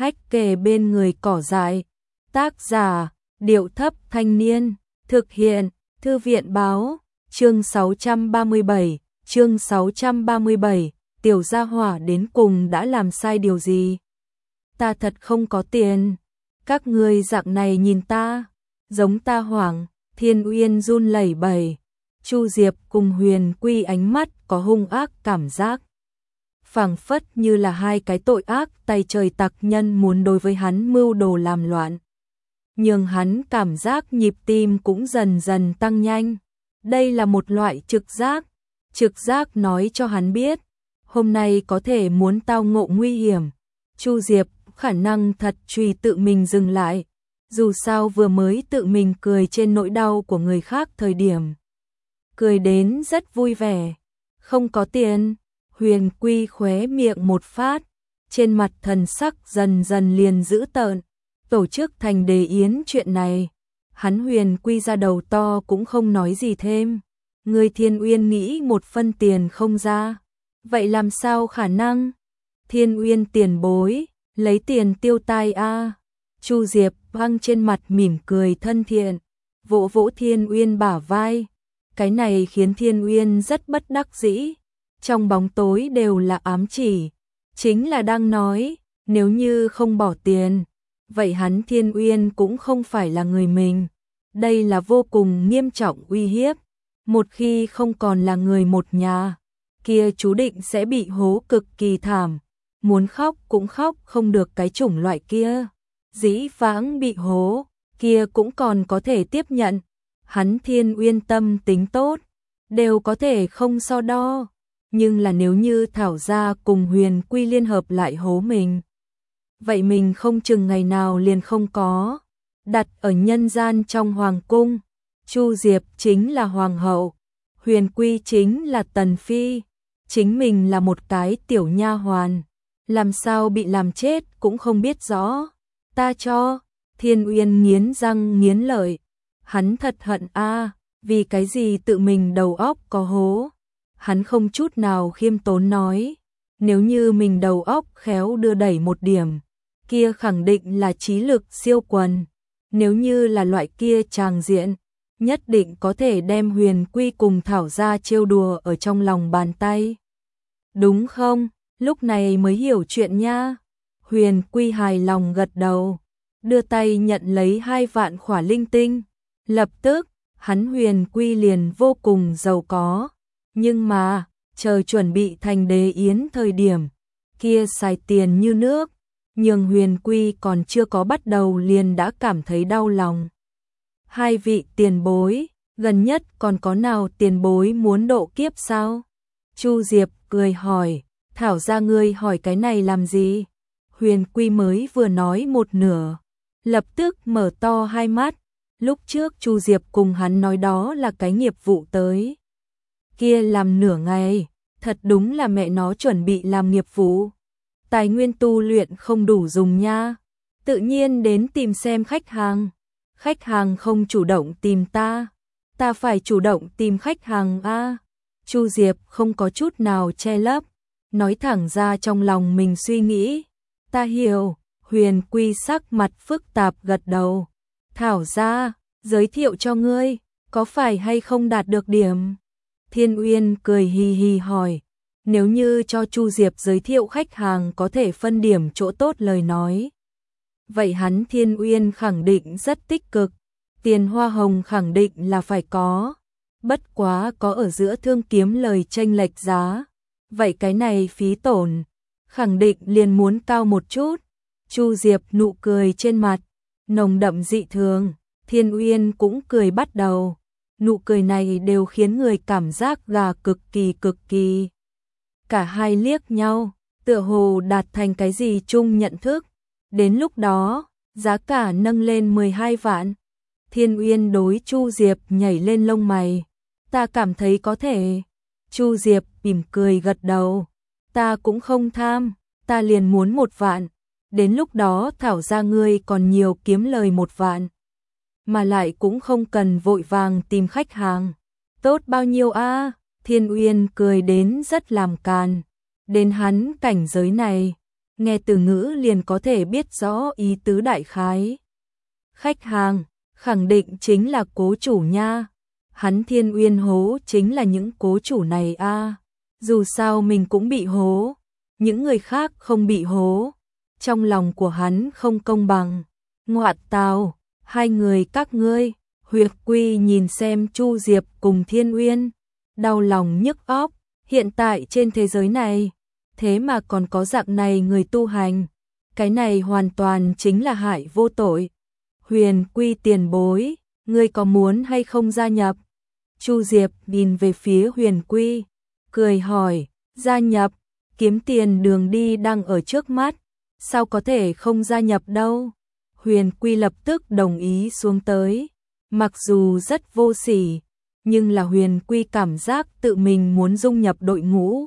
Hách kề bên người cỏ dại. Tác giả, Điệu Thấp Thanh Niên. Thực hiện, Thư viện báo. Chương 637, tiểu gia hỏa đến cùng đã làm sai điều gì? Ta thật không có tiền. Các ngươi dạng này nhìn ta, giống ta hoảng. Thiên Uyên run lẩy bẩy. Chu Diệp cùng Huyền Quy ánh mắt có hung ác cảm giác. Phảng phất như là hai cái tội ác tay trời tặc nhân muốn đối với hắn mưu đồ làm loạn. Nhưng hắn cảm giác nhịp tim cũng dần dần tăng nhanh. Đây là một loại trực giác. Trực giác nói cho hắn biết, hôm nay có thể muốn tao ngộ nguy hiểm. Chu Diệp khả năng thật truy tự mình dừng lại. Dù sao vừa mới tự mình cười trên nỗi đau của người khác thời điểm. Cười đến rất vui vẻ. Không có tiền. Huyền Quy khóe miệng một phát. Trên mặt thần sắc dần dần liền dữ tợn. Tổ chức thành đề yến chuyện này. Hắn Huyền Quy ra đầu to cũng không nói gì thêm. Người Thiên Uyên nghĩ một phân tiền không ra. Vậy làm sao khả năng? Thiên Uyên tiền bối, lấy tiền tiêu tai a. Chu Diệp hăng trên mặt mỉm cười thân thiện, vỗ vỗ Thiên Uyên bả vai. Cái này khiến Thiên Uyên rất bất đắc dĩ. Trong bóng tối đều là ám chỉ. Chính là đang nói, nếu như không bỏ tiền, vậy hắn Thiên Uyên cũng không phải là người mình. Đây là vô cùng nghiêm trọng uy hiếp. Một khi không còn là người một nhà, kia chú định sẽ bị hố cực kỳ thảm. Muốn khóc cũng khóc không được cái chủng loại kia. Dĩ vãng bị hố, kia cũng còn có thể tiếp nhận. Hắn Thiên Uyên tâm tính tốt, đều có thể không so đo. Nhưng là nếu như Thảo gia cùng Huyền Quy liên hợp lại hố mình, vậy mình không chừng ngày nào liền không có. Đặt ở nhân gian trong hoàng cung, Chu Diệp chính là hoàng hậu, Huyền Quy chính là tần phi, chính mình là một cái tiểu nha hoàn, làm sao bị làm chết cũng không biết rõ. Ta cho. Thiên Uyên nghiến răng nghiến lợi. Hắn thật hận a, vì cái gì tự mình đầu óc có hố. Hắn không chút nào khiêm tốn nói, nếu như mình đầu óc khéo đưa đẩy một điểm, kia khẳng định là trí lực siêu quần. Nếu như là loại kia tràng diện, nhất định có thể đem Huyền Quy cùng Thảo gia trêu đùa ở trong lòng bàn tay. Đúng không? Lúc này mới hiểu chuyện nha. Huyền Quy hài lòng gật đầu, đưa tay nhận lấy 2 vạn khỏa linh tinh. Lập tức, hắn Huyền Quy liền vô cùng giàu có. Nhưng mà, chờ chuẩn bị thành đế yến thời điểm, kia xài tiền như nước. Nhưng Huyền Quy còn chưa có bắt đầu liền đã cảm thấy đau lòng. 2 vị tiền bối, gần nhất còn có nào tiền bối muốn độ kiếp sao? Chu Diệp cười hỏi, Thảo gia ngươi hỏi cái này làm gì? Huyền Quy mới vừa nói một nửa, lập tức mở to 2 mắt. Lúc trước Chu Diệp cùng hắn nói đó là cái nghiệp vụ tới. Kia làm nửa ngày, thật đúng là mẹ nó chuẩn bị làm nghiệp vụ. Tài nguyên tu luyện không đủ dùng nha. Tự nhiên đến tìm xem khách hàng. Khách hàng không chủ động tìm ta. Ta phải chủ động tìm khách hàng a. Chu Diệp không có chút nào che lấp, nói thẳng ra trong lòng mình suy nghĩ. Ta hiểu. Huyền Quy sắc mặt phức tạp gật đầu. Thảo gia, giới thiệu cho ngươi, có phải hay không đạt được điểm? Thiên Uyên cười hì hì hỏi. Nếu như cho Chu Diệp giới thiệu khách hàng có thể phân điểm chỗ tốt lời nói, vậy hắn Thiên Uyên khẳng định rất tích cực. Tiền hoa hồng khẳng định là phải có. Bất quá có ở giữa thương kiếm lời chênh lệch giá, vậy cái này phí tổn khẳng định liền muốn cao một chút. Chu Diệp nụ cười trên mặt nồng đậm dị thường. Thiên Uyên cũng cười bắt đầu. Nụ cười này đều khiến người cảm giác gà cực kỳ. Cả hai liếc nhau, tựa hồ đạt thành cái gì chung nhận thức. Đến lúc đó, giá cả nâng lên 12 vạn. Thiên Uyên đối Chu Diệp nhảy lên lông mày. Ta cảm thấy có thể. Chu Diệp mỉm cười gật đầu. Ta cũng không tham, ta liền muốn 1 vạn. Đến lúc đó Thảo gia ngươi còn nhiều kiếm lời 1 vạn. Mà lại cũng không cần vội vàng tìm khách hàng. Tốt bao nhiêu a? Thiên Uyên cười đến rất làm càn. Đến hắn cảnh giới này, nghe từ ngữ liền có thể biết rõ ý tứ đại khái. Khách hàng, khẳng định chính là cố chủ nha. Hắn Thiên Uyên hố chính là những cố chủ này a. Dù sao mình cũng bị hố, những người khác không bị hố. Trong lòng của hắn không công bằng. Ngoạn tào, hai người các ngươi. Huyệt Quy nhìn xem Chu Diệp cùng Thiên Uyên, đau lòng nhức óc. Hiện tại trên thế giới này, thế mà còn có dạng này người tu hành. Cái này hoàn toàn chính là hại vô tội. Huyền Quy tiền bối, ngươi có muốn hay không gia nhập? Chu Diệp nhìn về phía Huyền Quy, cười hỏi, gia nhập, kiếm tiền đường đi đang ở trước mắt, sao có thể không gia nhập đâu? Huyền Quy lập tức đồng ý xuống tới, mặc dù rất vô sỉ, nhưng là Huyền Quy cảm giác tự mình muốn dung nhập đội ngũ.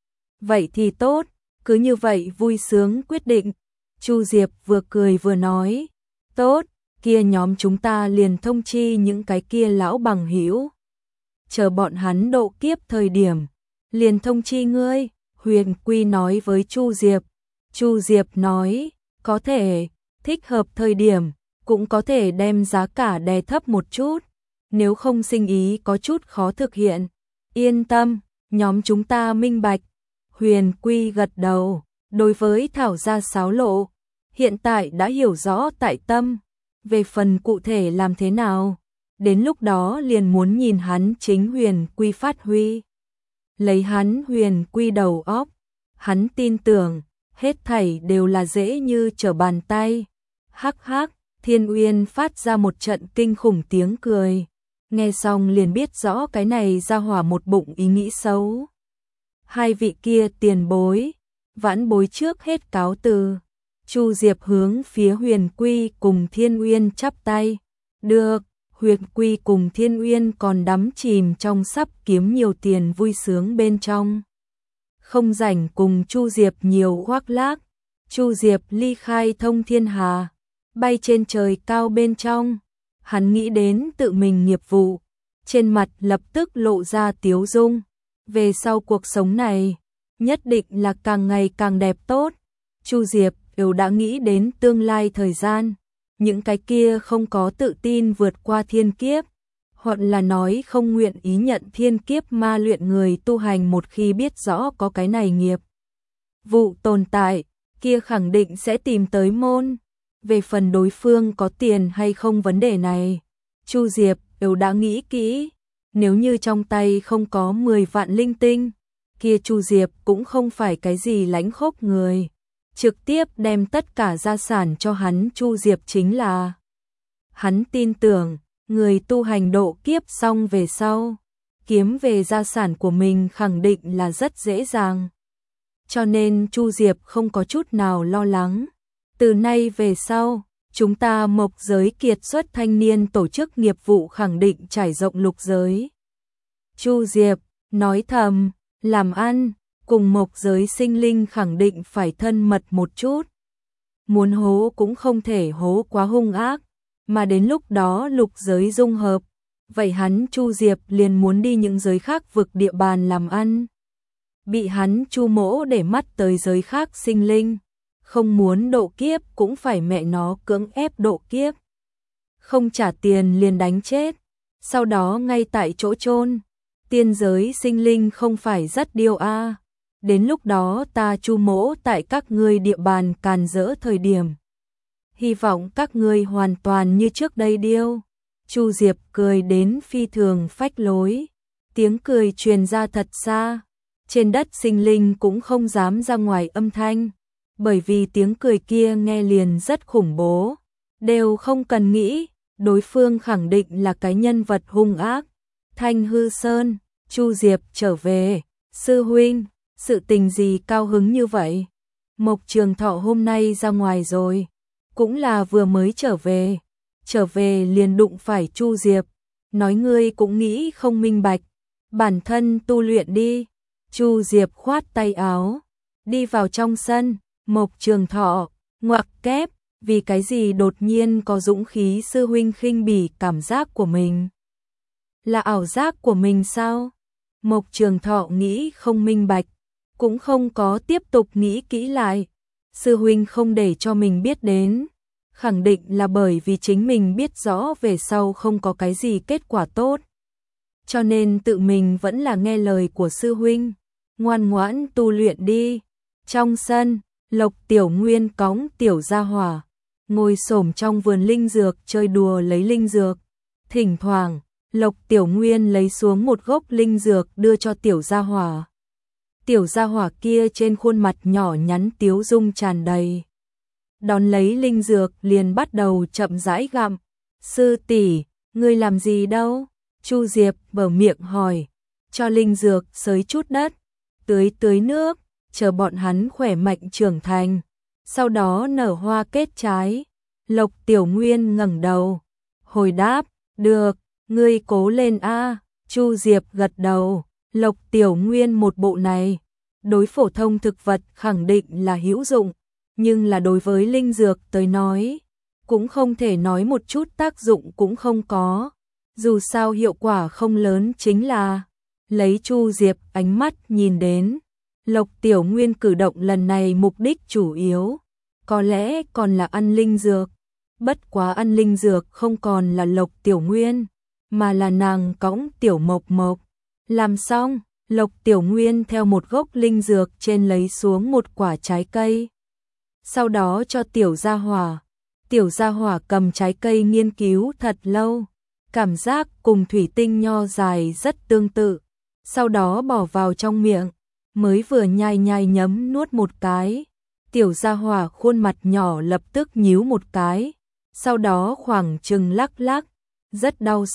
Vậy thì tốt, cứ như vậy vui sướng quyết định. Chu Diệp vừa cười vừa nói, tốt, kia nhóm chúng ta liền thông chi những cái kia lão bằng hữu. Chờ bọn hắn độ kiếp thời điểm, liền thông chi ngươi, Huyền Quy nói với Chu Diệp. Chu Diệp nói, có thể, thích hợp thời điểm, cũng có thể đem giá cả đè thấp một chút, nếu không sinh ý có chút khó thực hiện. Yên tâm, nhóm chúng ta minh bạch. Huyền Quy gật đầu, đối với Thảo gia xáo lộ, hiện tại đã hiểu rõ tại tâm, về phần cụ thể làm thế nào, đến lúc đó liền muốn nhìn hắn chính Huyền Quy phát huy. Lấy hắn Huyền Quy đầu óc, hắn tin tưởng, hết thảy đều là dễ như trở bàn tay. Hắc hắc, Thiên Uyên phát ra một trận kinh khủng tiếng cười, nghe xong liền biết rõ cái này ra hỏa một bụng ý nghĩ xấu. Hai vị kia tiền bối, vãn bối trước hết cáo từ. Chu Diệp hướng phía Huyền Quy cùng Thiên Uyên chắp tay. Được, Huyền Quy cùng Thiên Uyên còn đắm chìm trong sắp kiếm nhiều tiền vui sướng bên trong. Không rảnh cùng Chu Diệp nhiều khoác lác. Chu Diệp ly khai thông thiên hà, bay trên trời cao bên trong. Hắn nghĩ đến tự mình nghiệp vụ, trên mặt lập tức lộ ra tiếu dung. Về sau cuộc sống này, nhất định là càng ngày càng đẹp tốt. Chu Diệp đều đã nghĩ đến tương lai thời gian, những cái kia không có tự tin vượt qua thiên kiếp, hoặc là nói không nguyện ý nhận thiên kiếp ma luyện người tu hành, một khi biết rõ có cái này nghiệp vụ tồn tại, kia khẳng định sẽ tìm tới môn. Về phần đối phương có tiền hay không vấn đề này, Chu Diệp đều đã nghĩ kỹ. Nếu như trong tay không có 10 vạn linh tinh, kia Chu Diệp cũng không phải cái gì lãnh khốc người, trực tiếp đem tất cả gia sản cho hắn. Chu Diệp chính là, hắn tin tưởng, người tu hành độ kiếp xong về sau, kiếm về gia sản của mình khẳng định là rất dễ dàng. Cho nên Chu Diệp không có chút nào lo lắng. Từ nay về sau, chúng ta Mộc giới kiệt xuất thanh niên tổ chức nghiệp vụ khẳng định trải rộng lục giới. Chu Diệp nói thầm, làm ăn, cùng Mộc giới sinh linh khẳng định phải thân mật một chút. Muốn hố cũng không thể hố quá hung ác, mà đến lúc đó lục giới dung hợp, vậy hắn Chu Diệp liền muốn đi những giới khác vực địa bàn làm ăn. Bị hắn Chu mỗ để mắt tới giới khác sinh linh, không muốn độ kiếp cũng phải mẹ nó cưỡng ép độ kiếp. Không trả tiền liền đánh chết, sau đó ngay tại chỗ chôn. Tiên giới sinh linh không phải rất điêu a. Đến lúc đó ta Chu mỗ tại các ngươi địa bàn càn rỡ thời điểm, hy vọng các ngươi hoàn toàn như trước đây điêu. Chu Diệp cười đến phi thường phách lối, tiếng cười truyền ra thật xa, trên đất sinh linh cũng không dám ra ngoài âm thanh, bởi vì tiếng cười kia nghe liền rất khủng bố, đều không cần nghĩ, đối phương khẳng định là cái nhân vật hung ác. Thanh Hư Sơn, Chu Diệp trở về, sư huynh, sự tình gì cao hứng như vậy? Mộc Trường Thọ hôm nay ra ngoài rồi, cũng là vừa mới trở về liền đụng phải Chu Diệp, nói ngươi cũng nghĩ không minh bạch, bản thân tu luyện đi. Chu Diệp khoát tay áo, đi vào trong sân. Mộc Trường Thọ, ngoặc kép, vì cái gì đột nhiên có dũng khí sư huynh khinh bỉ cảm giác của mình? Là ảo giác của mình sao? Mộc Trường Thọ nghĩ không minh bạch, cũng không có tiếp tục nghĩ kỹ lại. sư huynh không để cho mình biết đến, khẳng định là bởi vì chính mình biết rõ về sau không có cái gì kết quả tốt. Cho nên tự mình vẫn là nghe lời của sư huynh, ngoan ngoãn tu luyện đi. Trong sân, Lộc Tiểu Nguyên cõng Tiểu Gia Hỏa, ngồi xổm trong vườn linh dược chơi đùa lấy linh dược. Thỉnh thoảng, Lộc Tiểu Nguyên lấy xuống một gốc linh dược đưa cho Tiểu Gia Hỏa. Tiểu Gia Hỏa kia trên khuôn mặt nhỏ nhắn tiếu dung tràn đầy. Đón lấy linh dược liền bắt đầu chậm rãi gặm. Sư tỷ, ngươi làm gì đâu? Chu Diệp mở miệng hỏi. Cho linh dược xới chút đất, tưới nước, chờ bọn hắn khỏe mạnh trưởng thành, sau đó nở hoa kết trái. Lộc Tiểu Nguyên ngẩng đầu, hồi đáp, được, ngươi cố lên a. Chu Diệp gật đầu. Lộc Tiểu Nguyên một bộ này, đối phổ thông thực vật khẳng định là hữu dụng, nhưng là đối với linh dược tới nói, cũng không thể nói một chút tác dụng cũng không có. Dù sao hiệu quả không lớn chính là, lấy Chu Diệp ánh mắt nhìn đến, Lộc Tiểu Nguyên cử động lần này mục đích chủ yếu, có lẽ còn là ăn linh dược. Bất quá ăn linh dược không còn là Lộc Tiểu Nguyên, mà là nàng cõng Tiểu Mộc Mộc. Làm xong, Lộc Tiểu Nguyên theo một gốc linh dược trên lấy xuống một quả trái cây. Sau đó cho Tiểu Gia Hỏa. Tiểu Gia Hỏa cầm trái cây nghiên cứu thật lâu, cảm giác cùng thủy tinh nho dài rất tương tự. Sau đó bỏ vào trong miệng, mới vừa nhai nhai nhấm nuốt một cái. Tiểu Gia Hỏa khuôn mặt nhỏ lập tức nhíu một cái, sau đó khoảng chừng lắc lắc, rất đau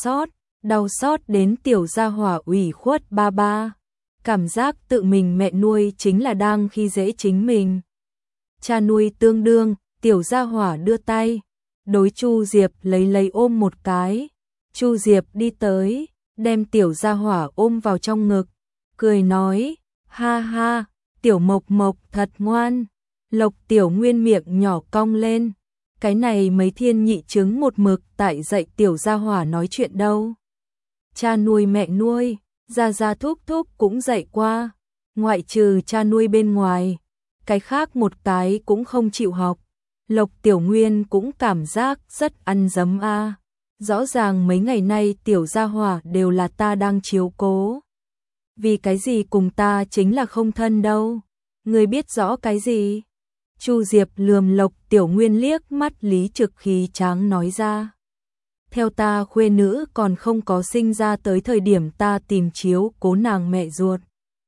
xót đến Tiểu Gia Hỏa ủy khuất ba ba. Cảm giác tự mình mẹ nuôi chính là đang khi dễ chính mình. Cha nuôi tương đương, Tiểu Gia Hỏa đưa tay, đối Chu Diệp lấy ôm một cái. Chu Diệp đi tới, đem Tiểu Gia Hỏa ôm vào trong ngực, cười nói, ha ha, Tiểu Mộc Mộc thật ngoan. Lộc Tiểu Nguyên miệng nhỏ cong lên, cái này mấy thiên nhị trứng một mực tại dạy Tiểu Gia Hỏa nói chuyện đâu. Cha nuôi mẹ nuôi, Gia Gia thúc thúc cũng dạy qua, ngoại trừ cha nuôi bên ngoài, cái khác một cái cũng không chịu học. Lộc Tiểu Nguyên cũng cảm giác rất ăn dấm a. Rõ ràng mấy ngày nay Tiểu Gia Hỏa đều là ta đang chiếu cố. Vì cái gì cùng ta chính là không thân đâu? Ngươi biết rõ cái gì? Chu Diệp lườm Lộc Tiểu Nguyên liếc mắt lý trực khí tráng nói ra. Theo ta khuê nữ còn không có sinh ra tới thời điểm ta tìm chiếu cố nàng mẹ ruột.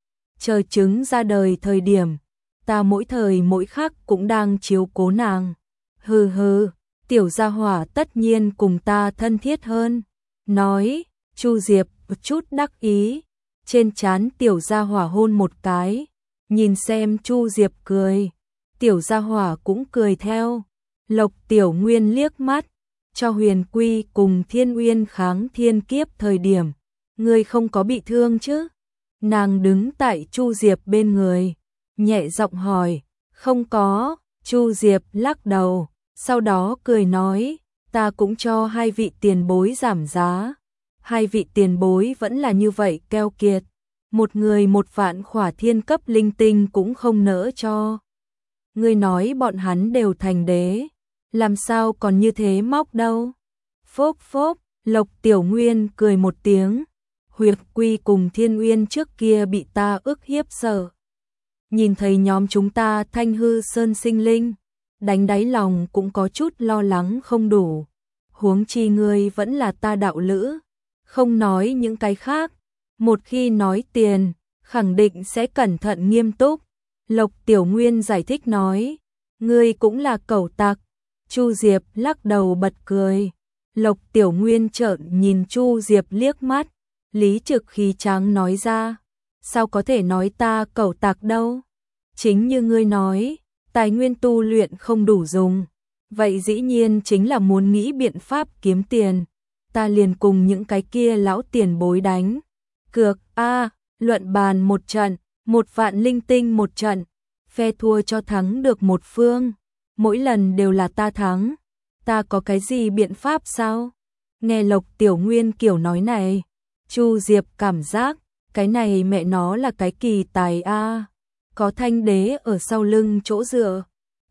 Chờ trứng ra đời thời điểm, ta mỗi thời mỗi khắc cũng đang chiếu cố nàng. Hừ hừ, Tiểu Gia Hỏa tất nhiên cùng ta thân thiết hơn. Nói, Chu Diệp một chút đắc ý, trên trán Tiểu Gia Hỏa hôn một cái, nhìn xem Chu Diệp cười. Tiểu Gia Hỏa cũng cười theo. Lộc Tiểu Nguyên liếc mắt, cho Huyền Quy cùng Thiên Uyên kháng thiên kiếp thời điểm, ngươi không có bị thương chứ? Nàng đứng tại Chu Diệp bên người, nhẹ giọng hỏi, không có. Chu Diệp lắc đầu, sau đó cười nói, ta cũng cho hai vị tiền bối giảm giá. Hai vị tiền bối vẫn là như vậy keo kiệt, một người một vạn khỏa thiên cấp linh tinh cũng không nỡ cho. Ngươi nói bọn hắn đều thành đế, làm sao còn như thế móc đâu? Phốp phốp, Lộc Tiểu Nguyên cười một tiếng. Huyền Quy cùng Thiên Uyên trước kia bị ta ức hiếp sợ. Nhìn thấy nhóm chúng ta Thanh Hư Sơn sinh linh, đánh đáy lòng cũng có chút lo lắng không đủ. Huống chi ngươi vẫn là ta đạo lữ, không nói những cái khác. Một khi nói tiền, khẳng định sẽ cẩn thận nghiêm túc. Lộc Tiểu Nguyên giải thích nói, ngươi cũng là cẩu tặc. Chu Diệp lắc đầu bật cười. Lộc Tiểu Nguyên trợn nhìn Chu Diệp liếc mắt, lý trực khí tráng nói ra, sao có thể nói ta cẩu tặc đâu? Chính như ngươi nói, tài nguyên tu luyện không đủ dùng, vậy dĩ nhiên chính là muốn nghĩ biện pháp kiếm tiền. Ta liền cùng những cái kia lão tiền bối đánh cược a, luận bàn một trận, 1 vạn linh tinh một trận, phe thua cho thắng được một phương, mỗi lần đều là ta thắng. Ta có cái gì biện pháp sao? Nghe Lộc Tiểu Nguyên kiểu nói này, Chu Diệp cảm giác, cái này mẹ nó là cái kỳ tài a, có thanh đế ở sau lưng chỗ dựa,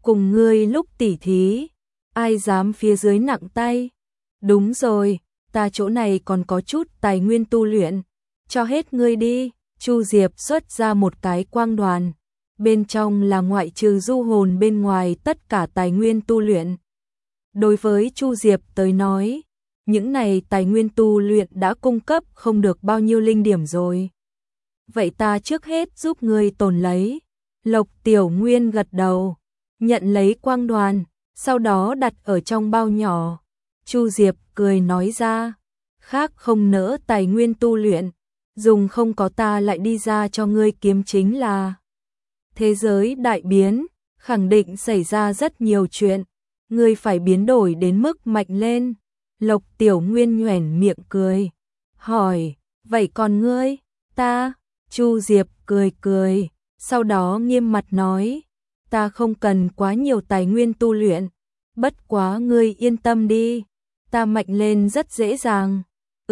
cùng ngươi lúc tỉ thí, ai dám phía dưới nặng tay. Đúng rồi, ta chỗ này còn có chút tài nguyên tu luyện, cho hết ngươi đi. Chu Diệp xuất ra một cái quang đoàn, bên trong là ngoại trừ du hồn bên ngoài tất cả tài nguyên tu luyện. Đối với Chu Diệp tới nói, những này tài nguyên tu luyện đã cung cấp không được bao nhiêu linh điểm rồi. Vậy ta trước hết giúp ngươi tồn lấy. Lộc Tiểu Nguyên gật đầu, nhận lấy quang đoàn, sau đó đặt ở trong bao nhỏ. Chu Diệp cười nói ra, khác không nỡ tài nguyên tu luyện, dùng không có ta lại đi ra cho ngươi kiếm chính là. Thế giới đại biến, khẳng định xảy ra rất nhiều chuyện, ngươi phải biến đổi đến mức mạnh lên. Lộc Tiểu Nguyên nhoẻn miệng cười, hỏi, vậy còn ngươi, ta? Chu Diệp cười cười, sau đó nghiêm mặt nói, ta không cần quá nhiều tài nguyên tu luyện, bất quá ngươi yên tâm đi, ta mạnh lên rất dễ dàng.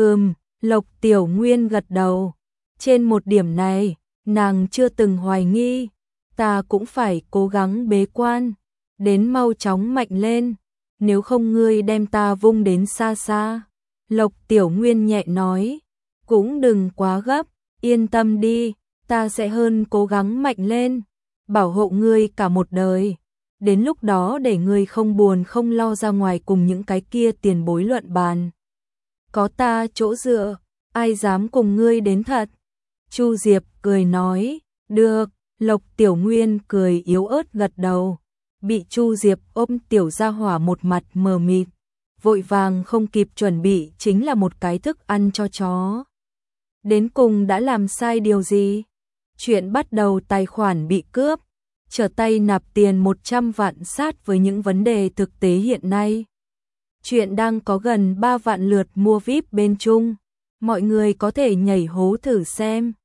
Lộc Tiểu Nguyên gật đầu, trên một điểm này, nàng chưa từng hoài nghi, ta cũng phải cố gắng bế quan, đến mau chóng mạnh lên, nếu không ngươi đem ta vung đến xa xa. Lộc Tiểu Nguyên nhẹ nói, cũng đừng quá gấp, yên tâm đi, ta sẽ hơn cố gắng mạnh lên, bảo hộ ngươi cả một đời. Đến lúc đó để ngươi không buồn không lo ra ngoài cùng những cái kia tiền bối luận bàn. Có ta chỗ dựa, ai dám cùng ngươi đến thật? Chu Diệp cười nói, được. Lộc Tiểu Nguyên cười yếu ớt gật đầu, bị Chu Diệp ôm tiểu gia hỏa một mặt mờ mịt, vội vàng không kịp chuẩn bị chính là một cái thức ăn cho chó. Đến cùng đã làm sai điều gì? Chuyện bắt đầu tài khoản bị cướp, trở tay nạp tiền 100 vạn sát với những vấn đề thực tế hiện nay. Chuyện đang có gần 3 vạn lượt mua VIP bên Trung, mọi người có thể nhảy hố thử xem.